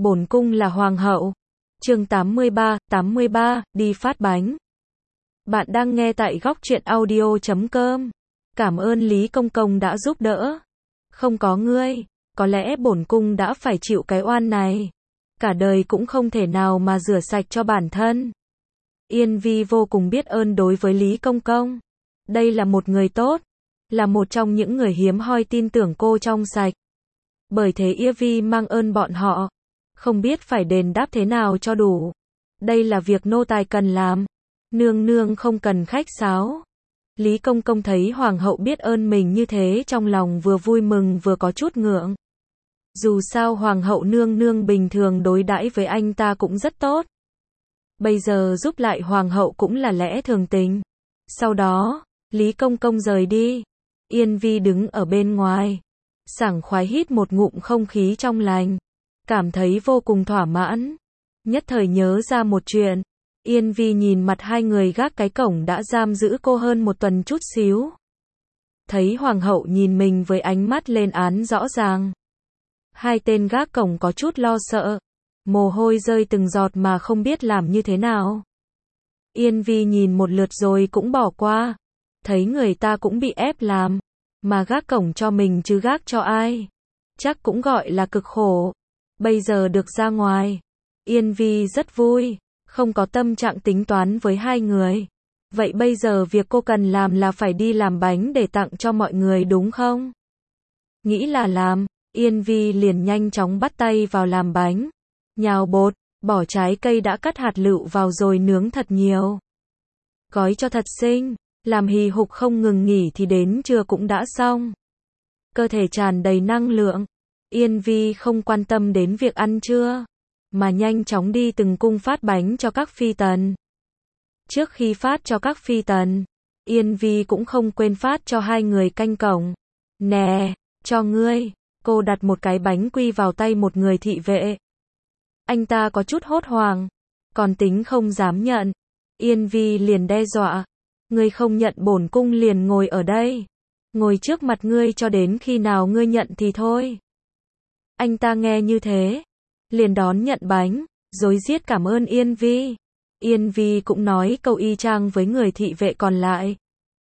Bổn cung là hoàng hậu. Chương 83, đi phát bánh. Bạn đang nghe tại góc truyện audio.com. Cảm ơn Lý Công Công đã giúp đỡ. Không có ngươi, có lẽ bổn cung đã phải chịu cái oan này. Cả đời cũng không thể nào mà rửa sạch cho bản thân. Yên Vi vô cùng biết ơn đối với Lý Công Công. Đây là một người tốt, là một trong những người hiếm hoi tin tưởng cô trong sạch. Bởi thế Yên Vi mang ơn bọn họ, không biết phải đền đáp thế nào cho đủ. Đây là việc nô tài cần làm. Nương nương không cần khách sáo. Lý Công Công thấy hoàng hậu biết ơn mình như thế trong lòng vừa vui mừng vừa có chút ngượng. Dù sao hoàng hậu nương nương bình thường đối đãi với anh ta cũng rất tốt. Bây giờ giúp lại hoàng hậu cũng là lẽ thường tình. Sau đó, Lý Công Công rời đi. Yên Vi đứng ở bên ngoài, sảng khoái hít một ngụm không khí trong lành, cảm thấy vô cùng thỏa mãn. Nhất thời nhớ ra một chuyện. Yên Vi nhìn mặt hai người gác cái cổng đã giam giữ cô hơn một tuần chút xíu. Thấy hoàng hậu nhìn mình với ánh mắt lên án rõ ràng. Hai tên gác cổng có chút lo sợ, mồ hôi rơi từng giọt mà không biết làm như thế nào. Yên Vi nhìn một lượt rồi cũng bỏ qua. Thấy người ta cũng bị ép làm, mà gác cổng cho mình chứ gác cho ai. Chắc cũng gọi là cực khổ. Bây giờ được ra ngoài, Yên Vi rất vui, không có tâm trạng tính toán với hai người. Vậy bây giờ việc cô cần làm là phải đi làm bánh để tặng cho mọi người đúng không? Nghĩ là làm, Yên Vi liền nhanh chóng bắt tay vào làm bánh. Nhào bột, bỏ trái cây đã cắt hạt lựu vào rồi nướng thật nhiều. Gói cho thật xinh, làm hì hục không ngừng nghỉ thì đến trưa cũng đã xong. Cơ thể tràn đầy năng lượng. Yên Vi không quan tâm đến việc ăn trưa, mà nhanh chóng đi từng cung phát bánh cho các phi tần. Trước khi phát cho các phi tần, Yên Vi cũng không quên phát cho hai người canh cổng. Nè, cho ngươi. Cô đặt một cái bánh quy vào tay một người thị vệ. Anh ta có chút hốt hoảng, còn tính không dám nhận. Yên Vi liền đe dọa. Ngươi không nhận bổn cung liền ngồi ở đây. Ngồi trước mặt ngươi cho đến khi nào ngươi nhận thì thôi. Anh ta nghe như thế, liền đón nhận bánh, rối rít cảm ơn Yên Vi. Yên Vi cũng nói câu y chang với người thị vệ còn lại.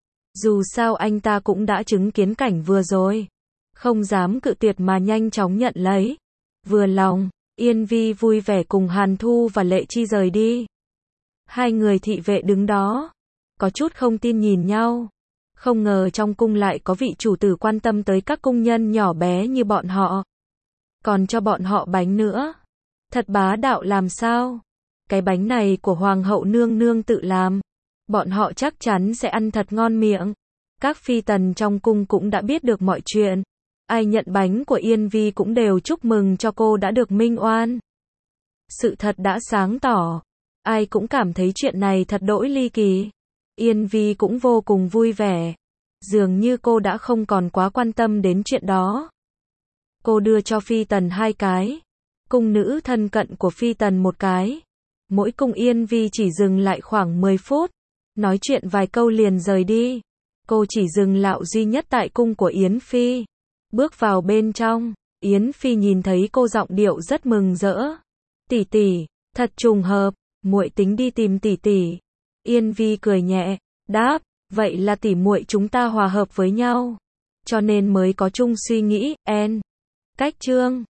Dù sao anh ta cũng đã chứng kiến cảnh vừa rồi, không dám cự tuyệt mà nhanh chóng nhận lấy. Vừa lòng, Yên Vi vui vẻ cùng Hàn Thu và Lệ Chi rời đi. Hai người thị vệ đứng đó, có chút không tin nhìn nhau. Không ngờ trong cung lại có vị chủ tử quan tâm tới các cung nhân nhỏ bé như bọn họ. Còn cho bọn họ bánh nữa. Thật bá đạo làm sao? Cái bánh này của hoàng hậu nương nương tự làm. Bọn họ chắc chắn sẽ ăn thật ngon miệng. Các phi tần trong cung cũng đã biết được mọi chuyện. Ai nhận bánh của Yên Vi cũng đều chúc mừng cho cô đã được minh oan. Sự thật đã sáng tỏ. Ai cũng cảm thấy chuyện này thật đỗi ly kỳ. Yên Vi cũng vô cùng vui vẻ. Dường như cô đã không còn quá quan tâm đến chuyện đó. Cô đưa cho phi tần hai cái. Cung nữ thân cận của phi tần một cái. Mỗi cung Yên Vi chỉ dừng lại khoảng 10 phút. Nói chuyện vài câu liền rời đi. Cô chỉ dừng lại duy nhất tại cung của Yến Phi. Bước vào bên trong, Yến Phi nhìn thấy cô giọng điệu rất mừng rỡ. Tỷ tỷ, thật trùng hợp, muội tính đi tìm tỷ tỷ. Yên Vi cười nhẹ, đáp, vậy là tỷ muội chúng ta hòa hợp với nhau, cho nên mới có chung suy nghĩ. Cách chương